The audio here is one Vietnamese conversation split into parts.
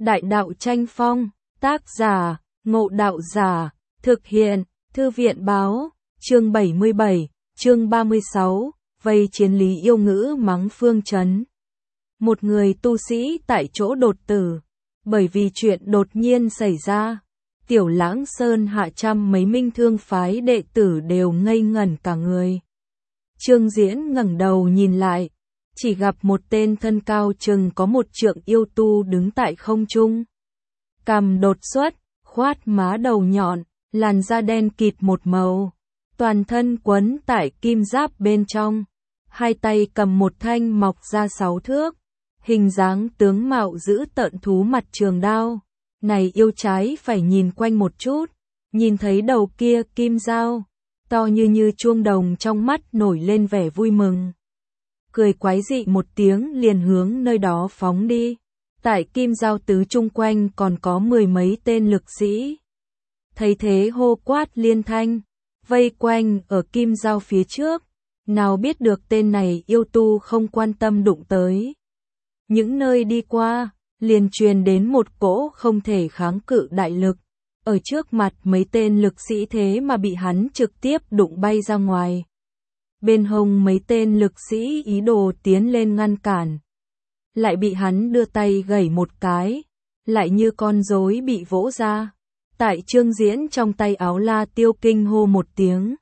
Đại đạo tranh phong, tác giả, Ngộ Đạo Giả, thực hiện, Thư viện báo, chương 77, chương 36, vây chiến Lý Yêu Ngữ mắng Phương Chấn. Một người tu sĩ tại chỗ đột tử, bởi vì chuyện đột nhiên xảy ra, Tiểu Lãng Sơn hạ trăm mấy minh thương phái đệ tử đều ngây ngẩn cả người. Trương Diễn ngẩng đầu nhìn lại, chỉ gặp một tên thân cao chừng có 1 trượng yêu tu đứng tại không trung. Cằm đột xuất, khoát má đầu nhọn, làn da đen kịt một màu, toàn thân quấn tại kim giáp bên trong, hai tay cầm một thanh mọc ra 6 thước, hình dáng tướng mạo dữ tợn thú mặt trường đao. Này yêu trái phải nhìn quanh một chút, nhìn thấy đầu kia kim dao, to như chuông đồng, trong mắt nổi lên vẻ vui mừng. Cười quái dị một tiếng liền hướng nơi đó phóng đi. Tại kim dao tứ chung quanh còn có 10 mấy tên lực sĩ. Thấy thế hô quát liên thanh, vây quanh ở kim dao phía trước, nào biết được tên này yêu tu không quan tâm đụng tới. Những nơi đi qua, liền truyền đến một cỗ không thể kháng cự đại lực, ở trước mặt mấy tên lực sĩ thế mà bị hắn trực tiếp đụng bay ra ngoài. Bên hông mấy tên lực sĩ ý đồ tiến lên ngăn cản, lại bị hắn đưa tay gẩy một cái, lại như con rối bị vỗ ra. Tại Trương Diễn trong tay áo La Tiêu kinh hô một tiếng,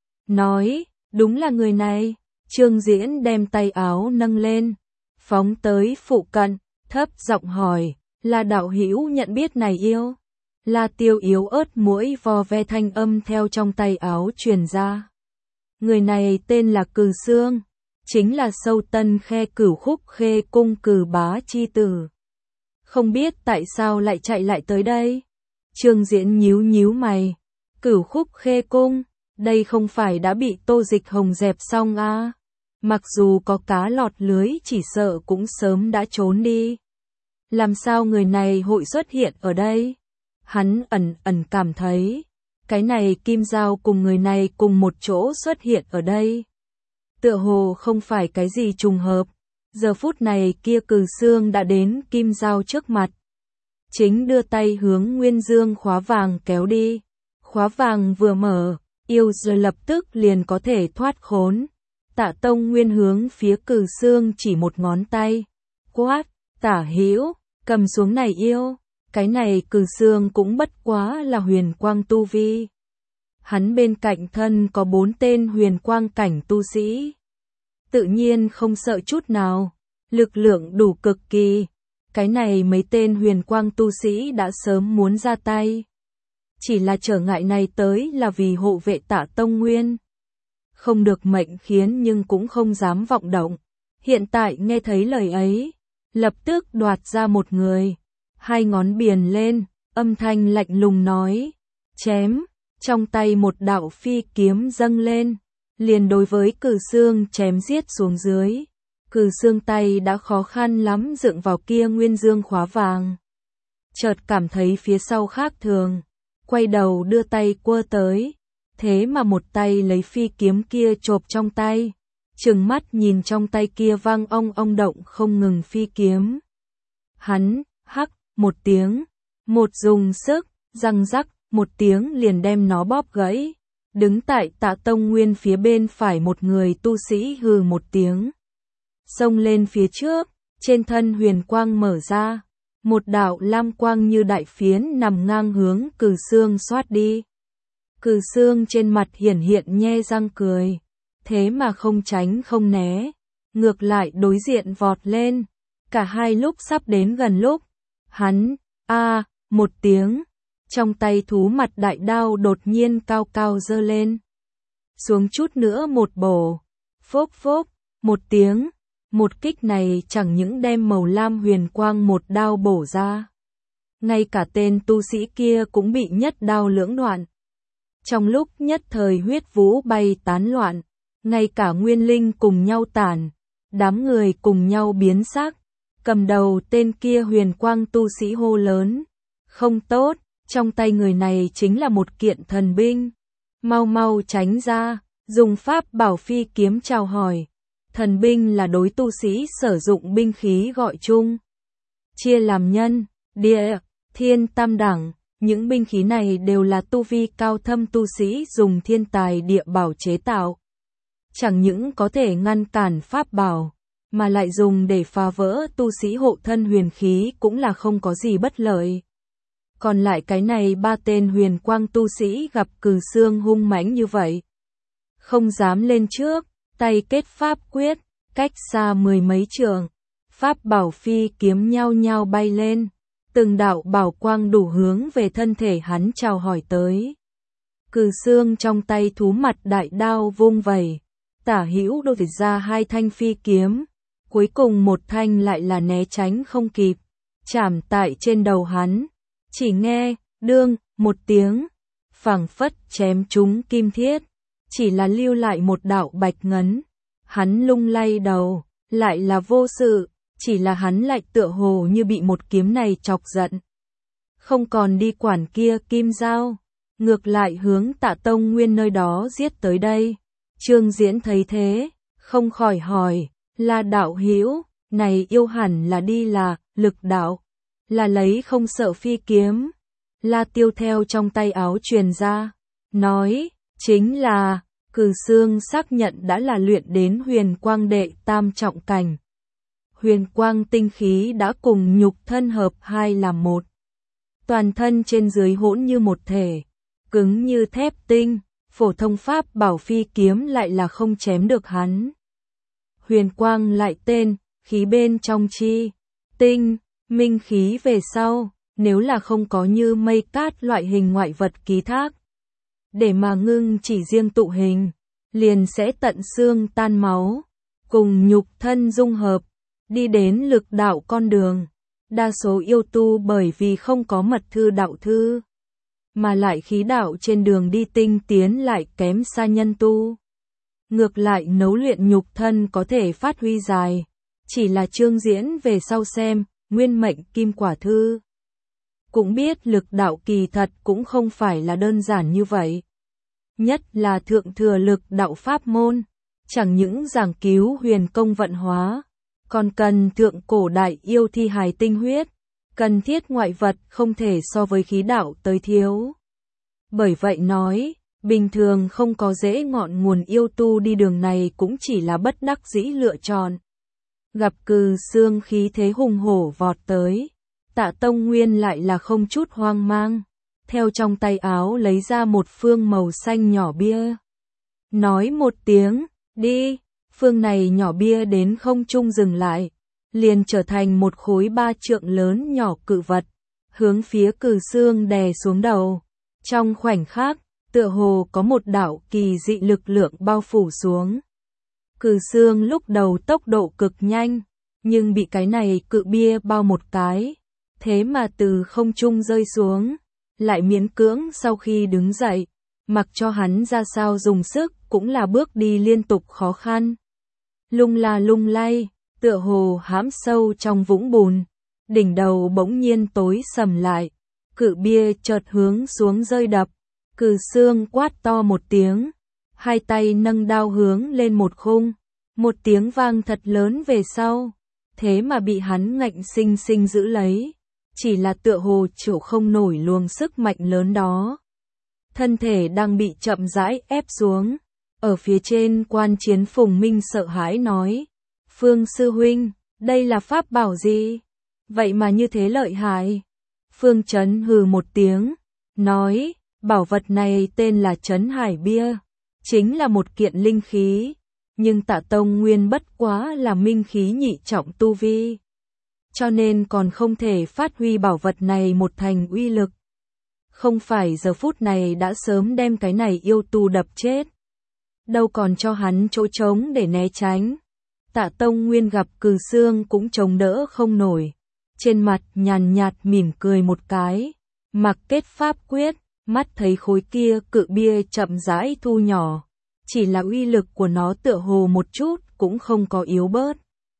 nói, đúng là người này. Trương Diễn đem tay áo nâng lên, phóng tới phụ cận, thấp giọng hỏi, là đạo hữu nhận biết này yêu? La Tiêu yếu ớt mũi vò ve thanh âm theo trong tay áo truyền ra. Người này tên là Cừ Xương, chính là Sâu Tân Khe Cửu Khúc Khê Cung Cừ Bá chi tử. Không biết tại sao lại chạy lại tới đây? Trương Diễn nhíu mày, Cửu Khúc Khê Cung, đây không phải đã bị Tô Dịch Hồng dẹp xong à? Mặc dù có cá lọt lưới chỉ sợ cũng sớm đã trốn đi. Làm sao người này hội xuất hiện ở đây? Hắn ẩn cảm thấy, cái này kim dao cùng người này cùng một chỗ xuất hiện ở đây. Tựa hồ không phải cái gì trùng hợp. Giờ phút này kia Cừ Xương đã đến kim dao trước mặt, chính đưa tay hướng Nguyên Dương khóa vàng kéo đi. Khóa vàng vừa mở, yêu rồi lập tức liền có thể thoát khốn. Tạ Tông Nguyên hướng phía Cừ Xương chỉ một ngón tay, quát, Tả hữu, cầm xuống này yêu. Cái này Cừ Xương cũng bất quá là huyền quang tu vi. Hắn bên cạnh thân có 4 tên huyền quang cảnh tu sĩ, tự nhiên không sợ chút nào, lực lượng đủ cực kỳ. Cái này mấy tên huyền quang tu sĩ đã sớm muốn ra tay, chỉ là trở ngại này tới là vì hộ vệ Tạ Tông Nguyên. Không được mệnh khiến nhưng cũng không dám vọng động. Hiện tại nghe thấy lời ấy, lập tức đoạt ra một người, 2 ngón biền lên, âm thanh lạnh lùng nói, chém. Trong tay một đạo phi kiếm dâng lên, liền đối với Cừ Xương chém giết xuống dưới. Cừ Xương tay đã khó khăn lắm dựng vào kia Nguyên Dương khóa vàng, chợt cảm thấy phía sau khác thường, quay đầu đưa tay quơ tới, thế mà một tay lấy phi kiếm kia chộp trong tay, trừng mắt nhìn trong tay kia vang ong động không ngừng phi kiếm. Hắn, hắc, một tiếng, một dùng sức, răng rắc, một tiếng liền đem nó bóp gãy. Đứng tại Tạ Tông Nguyên phía bên phải một người tu sĩ hừ một tiếng, xông lên phía trước, trên thân huyền quang mở ra, một đạo lam quang như đại phiến nằm ngang hướng Cừ Xương xoát đi. Cừ Xương trên mặt hiển hiện nhe răng cười, thế mà không tránh không né, ngược lại đối diện vọt lên. Cả hai lúc sắp đến gần lúc, hắn, một tiếng, trong tay thú mặt đại đao đột nhiên cao cao giơ lên, xuống chút nữa một bổ, phốc phốc, một tiếng, một kích này chẳng những đem màu lam huyền quang một đao bổ ra, ngay cả tên tu sĩ kia cũng bị nhất đao lưỡng đoạn. Trong lúc nhất thời huyết vũ bay tán loạn, ngay cả nguyên linh cùng nhau tản, đám người cùng nhau biến sắc. Cầm đầu tên kia huyền quang tu sĩ hô lớn, không tốt, trong tay người này chính là một kiện thần binh, mau tránh ra. Dùng pháp bảo phi kiếm chào hỏi. Thần binh là đối tu sĩ sử dụng binh khí gọi chung, chia làm nhân, địa, thiên tam đẳng. Những binh khí này đều là tu vi cao thâm tu sĩ dùng thiên tài địa bảo chế tạo. Chẳng những có thể ngăn cản pháp bảo, mà lại dùng để phá vỡ tu sĩ hộ thân huyền khí cũng là không có gì bất lợi. Còn lại cái này 3 tên huyền quang tu sĩ gặp Cừ Xương hung mãnh như vậy, không dám lên trước, tay kết pháp quyết, cách xa 10 mấy trượng, pháp bảo phi kiếm nhao nhao bay lên, từng đạo bảo quang đủ hướng về thân thể hắn chào hỏi tới. Cừ Xương trong tay thú mặt đại đao vung vẩy, tả hữu đột ra 2 thanh phi kiếm, cuối cùng một thanh lại là né tránh không kịp, chạm tại trên đầu hắn, chỉ nghe đương một tiếng, phảng phất chém trúng kim thiết, chỉ là lưu lại một đạo bạch ngấn. Hắn lung lay đầu, lại là vô sự, chỉ là hắn lại tựa hồ như bị một kiếm này chọc giận. Không còn đi quản kia kim dao, ngược lại hướng Tạ Tông Nguyên nơi đó giết tới đây. Trương Diễn thấy thế, không khỏi hỏi, là đạo hữu, này yêu hẳn là đi là lực đạo, là lấy không sợ phi kiếm. La Tiêu theo trong tay áo truyền ra, nói, chính là, Cừ Xương xác nhận đã là luyện đến huyền quang đệ tam trọng cảnh. Huyền quang tinh khí đã cùng nhục thân hợp hai làm một. Toàn thân trên dưới hỗn như một thể, cứng như thép tinh, phổ thông pháp bảo phi kiếm lại là không chém được hắn. Huyền quang lại tên, khí bên trong chi, tinh, minh khí về sau, nếu là không có như mây cát loại hình ngoại vật ký thác, để mà ngưng chỉ riêng tụ hình, liền sẽ tận xương tan máu, cùng nhục thân dung hợp, đi đến lực đạo con đường. Đa số yêu tu bởi vì không có mật thư đạo thư, mà lại khí đạo trên đường đi tinh tiến lại kém xa nhân tu. Ngược lại nấu luyện nhục thân có thể phát huy dài, chỉ là Trương Diễn về sau xem, nguyên mệnh kim quả thư. Cũng biết lực đạo kỳ thật cũng không phải là đơn giản như vậy. Nhất là thượng thừa lực đạo pháp môn, chẳng những giảng cứu huyền công vận hóa, còn cần thượng cổ đại yêu thi hài tinh huyết, cần thiết ngoại vật không thể so với khí đạo tới thiếu. Bởi vậy nói, bình thường không có dễ ngọn nguồn yêu tu đi đường này cũng chỉ là bất đắc dĩ lựa chọn. Gặp Cừ Xương khí thế hùng hổ vọt tới, Tạ Tông Nguyên lại là không chút hoang mang, theo trong tay áo lấy ra một phương màu xanh nhỏ bia. Nói một tiếng, đi, phương này nhỏ bia đến không trung dừng lại, liền trở thành một khối 3 trượng lớn nhỏ cự vật, hướng phía Cừ Xương đè xuống đầu. Trong khoảnh khắc, tựa hồ có một đạo kỳ dị lực lượng bao phủ xuống. Cừ Xương lúc đầu tốc độ cực nhanh, nhưng bị cái này cự bia bao một cái, thế mà từ không trung rơi xuống, lại miễn cưỡng sau khi đứng dậy, mặc cho hắn ra sao dùng sức cũng là bước đi liên tục khó khăn. Lung la lung lay, tựa hồ hãm sâu trong vũng bùn, đỉnh đầu bỗng nhiên tối sầm lại, cự bia chợt hướng xuống rơi đập. Cừ Xương quát to một tiếng, hai tay nâng đao hướng lên một khung, một tiếng vang thật lớn về sau, thế mà bị hắn ngạnh sinh sinh giữ lấy, chỉ là tựa hồ chịu không nổi luồng sức mạnh lớn đó. Thân thể đang bị chậm rãi ép xuống, ở phía trên quan chiến Phùng Minh sợ hãi nói, Phương sư huynh, đây là pháp bảo gì? Vậy mà như thế lợi hại. Phương Chấn hừ một tiếng, nói, bảo vật này tên là Trấn Hải Bia, chính là một kiện linh khí, nhưng Tạ Tông Nguyên bất quá là minh khí nhị trọng tu vi, cho nên còn không thể phát huy bảo vật này một thành uy lực. Không phải giờ phút này đã sớm đem cái này yêu tu đập chết, đâu còn cho hắn chỗ trống để né tránh. Tạ Tông Nguyên gặp Cừ Xương cũng chống đỡ không nổi, trên mặt nhàn nhạt mỉm cười một cái, mặc kết pháp quyết, mắt thấy khối kia cự bia chậm rãi thu nhỏ, chỉ là uy lực của nó tựa hồ một chút cũng không có yếu bớt.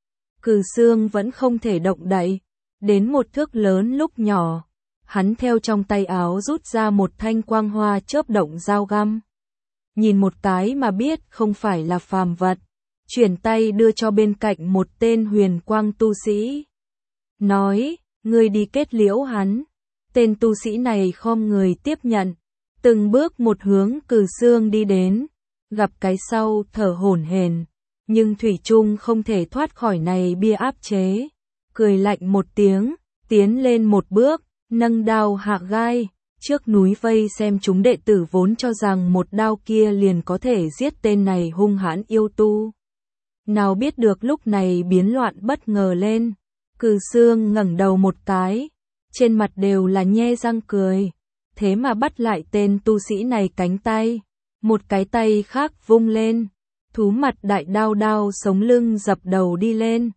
Cừ Xương vẫn không thể động đậy, đến một thước lớn lúc nhỏ, hắn theo trong tay áo rút ra một thanh quang hoa chớp động dao găm. Nhìn một cái mà biết không phải là phàm vật, chuyển tay đưa cho bên cạnh một tên huyền quang tu sĩ. Nói, ngươi đi kết liễu hắn. Tên tu sĩ này khom người tiếp nhận, từng bước một hướng Cừ Xương đi đến, gặp cái sau thở hổn hển, nhưng thủy chung không thể thoát khỏi này bia áp chế, cười lạnh một tiếng, tiến lên một bước, nâng đao hạ gai, trước núi vây xem chúng đệ tử vốn cho rằng một đao kia liền có thể giết tên này hung hãn yêu tu. Nào biết được lúc này biến loạn bất ngờ lên, Cừ Xương ngẩng đầu một cái, trên mặt đều là nhe răng cười, thế mà bắt lại tên tu sĩ này cánh tay, một cái tay khác vung lên, thú mặt đại đao đao sống lưng dập đầu đi lên,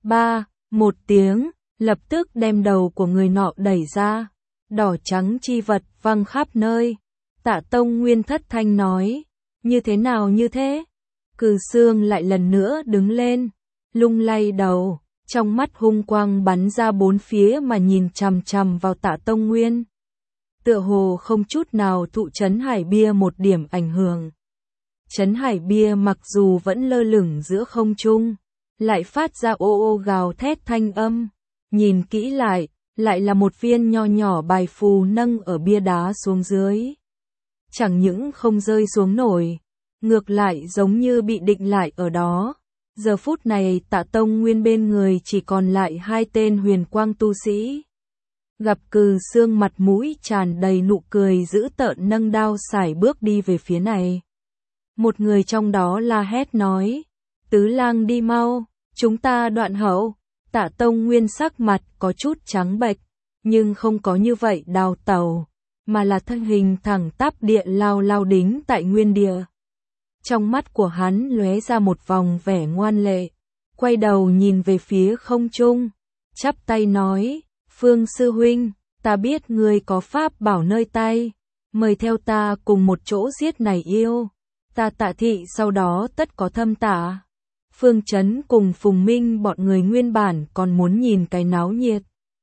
một tiếng, lập tức đem đầu của người nọ đẩy ra, đỏ trắng chi vật văng khắp nơi. Tạ Tông Nguyên thất thanh nói, như thế nào như thế? Cừ Xương lại lần nữa đứng lên, lung lay đầu, trong mắt hung quang bắn ra bốn phía mà nhìn chằm chằm vào Tạ Tông Nguyên. Tựa hồ không chút nào thụ Trấn Hải Bia một điểm ảnh hưởng. Trấn Hải Bia mặc dù vẫn lơ lửng giữa không trung, lại phát ra ô ô gào thét thanh âm. Nhìn kỹ lại là một viên nho nhỏ bài phù nâng ở bia đá xuống dưới. Chẳng những không rơi xuống nổi, ngược lại giống như bị định lại ở đó. Giờ phút này Tạ Tông Nguyên bên người chỉ còn lại hai tên huyền quang tu sĩ. Gặp Cừ Xương mặt mũi tràn đầy nụ cười dữ tợn nâng đao sải bước đi về phía này. Một người trong đó la hét nói, Tứ Lang đi mau, chúng ta đoạn hậu. Tạ Tông Nguyên sắc mặt có chút trắng bệch, nhưng không có như vậy đào tẩu, mà là thân hình thẳng tắp địa lao đính tại nguyên địa. Trong mắt của hắn lóe ra một vòng vẻ ngoan lệ, quay đầu nhìn về phía không trung, chắp tay nói, Phương sư huynh, ta biết ngươi có pháp bảo nơi tay, mời theo ta cùng một chỗ giết này yêu. Ta Tạ thị sau đó tất có thâm tạ. Phương Chấn cùng Phùng Minh bọn người nguyên bản còn muốn nhìn cái náo nhiệt.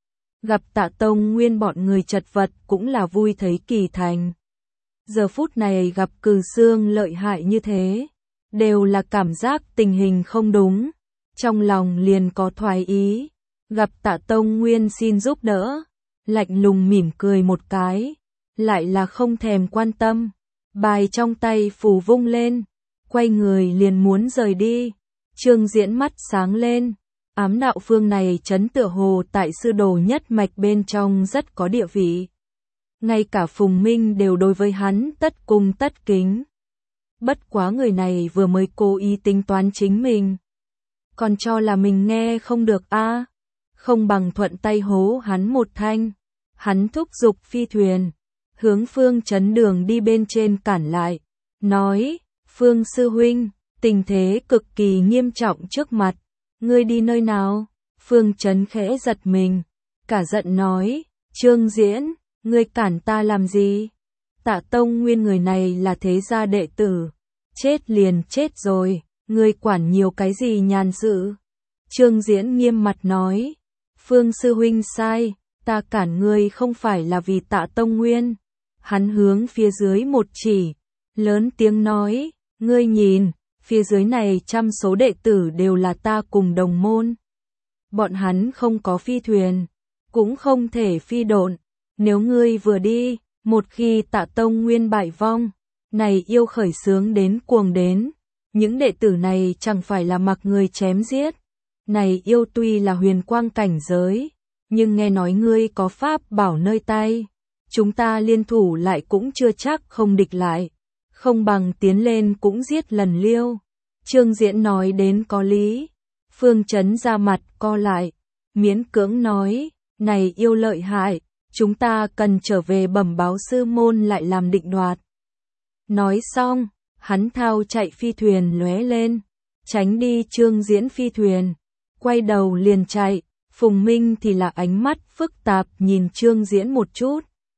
Gặp Tạ Tông Nguyên bọn người chật vật cũng là vui thấy kỳ thành. Giờ phút này gặp Cừ Xương lợi hại như thế, đều là cảm giác tình hình không đúng, trong lòng liền có thoái ý. Gặp Tạ Tông Nguyên xin giúp đỡ, lạnh lùng mỉm cười một cái, lại là không thèm quan tâm, bài trong tay phù vung lên, quay người liền muốn rời đi. Trương Diễn mắt sáng lên, ám đạo phương này chấn tựa hồ tại sư đồ nhất mạch bên trong rất có địa vị. Ngay cả Phùng Minh đều đối với hắn tất cung tất kính. Bất quá người này vừa mới cố ý tính toán chính mình, còn cho là mình nghe không được a, không bằng thuận tay hố hắn một thanh. Hắn thúc giục phi thuyền, hướng Phương Chấn đường đi bên trên cản lại, nói, Phương sư huynh, tình thế cực kỳ nghiêm trọng trước mặt, ngươi đi nơi nào? Phương Chấn khẽ giật mình, cả giận nói, Trương Diễn, ngươi cản ta làm gì? Tạ Tông Nguyên người này là thế gia đệ tử, chết liền chết rồi, ngươi quản nhiều cái gì nhàn sự? Trương Diễn nghiêm mặt nói, Phương sư huynh sai, ta cản ngươi không phải là vì Tạ Tông Nguyên. Hắn hướng phía dưới một chỉ, lớn tiếng nói, ngươi nhìn, phía dưới này trăm số đệ tử đều là ta cùng đồng môn. Bọn hắn không có phi thuyền, cũng không thể phi độn. Nếu ngươi vừa đi, một khi Tạ Tông Nguyên bại vong, này yêu khởi sướng đến cuồng đến, những đệ tử này chẳng phải là mặc người chém giết. Này yêu tuy là huyền quang cảnh giới, nhưng nghe nói ngươi có pháp bảo nơi tay, chúng ta liên thủ lại cũng chưa chắc không địch lại, không bằng tiến lên cũng giết lần liêu. Trương Diễn nói đến có lý, Phương Chấn ra mặt co lại, miễn cưỡng nói, này yêu lợi hại, chúng ta cần trở về bẩm báo sư môn lại làm định đoạt. Nói xong, hắn thao chạy phi thuyền lóe lên, tránh đi Trương Diễn phi thuyền, quay đầu liền chạy. Phùng Minh thì là ánh mắt phức tạp nhìn Trương Diễn một chút.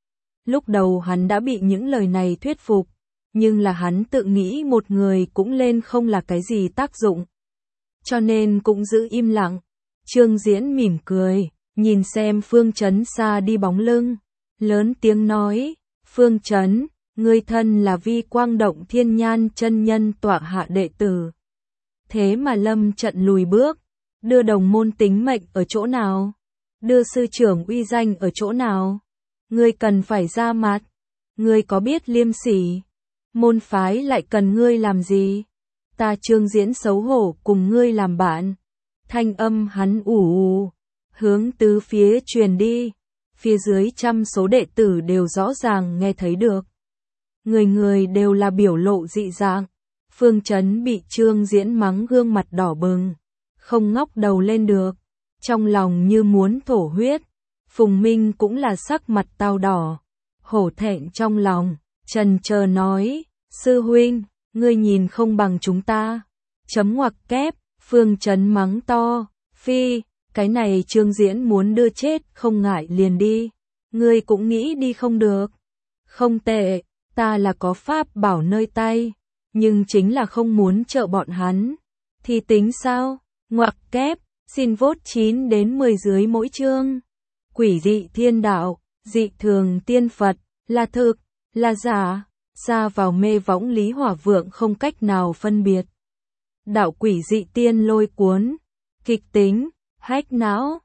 Lúc đầu hắn đã bị những lời này thuyết phục, nhưng là hắn tự nghĩ một người cũng lên không là cái gì tác dụng, cho nên cũng giữ im lặng. Trương Diễn mỉm cười, nhìn xem Phương Chấn xa đi bóng lưng, lớn tiếng nói, Phương Chấn, ngươi thân là Vi Quang Động Thiên Nhan chân nhân tọa hạ đệ tử, thế mà lâm trận lùi bước, đưa đồng môn tính mệnh ở chỗ nào? Đưa sư trưởng uy danh ở chỗ nào? Ngươi cần phải ra mặt. Ngươi có biết liêm sỉ? Môn phái lại cần ngươi làm gì? Ta Trương Diễn xấu hổ cùng ngươi làm bạn. Thanh âm hắn ủ hướng tứ phía truyền đi. Phía dưới trăm số đệ tử đều rõ ràng nghe thấy được. Người người đều là biểu lộ dị dạng. Phương Chấn bị Trương Diễn mắng gương mặt đỏ bừng, không ngóc đầu lên được, trong lòng như muốn thổ huyết. Phùng Minh cũng là sắc mặt tao đỏ, hổ thẹn trong lòng, trần chờ nói, sư huynh, ngươi nhìn không bằng chúng ta. Chấm ngoặc kép, Phương Chấn mắng to, phi, cái này Trương Diễn muốn đưa chết không ngại liền đi, ngươi cũng nghĩ đi không được. Không tệ, ta là có pháp bảo nơi tay, nhưng chính là không muốn trợ bọn hắn. Thì tính sao? Ngoặc kép, xin vote 9 đến 10 dưới mỗi chương. Quỷ dị thiên đạo, dị thường tiên Phật, là thực, là giả, xa vào mê võng Lý Hỏa Vượng không cách nào phân biệt. Đạo quỷ dị tiên lôi cuốn, kịch tính, hack não,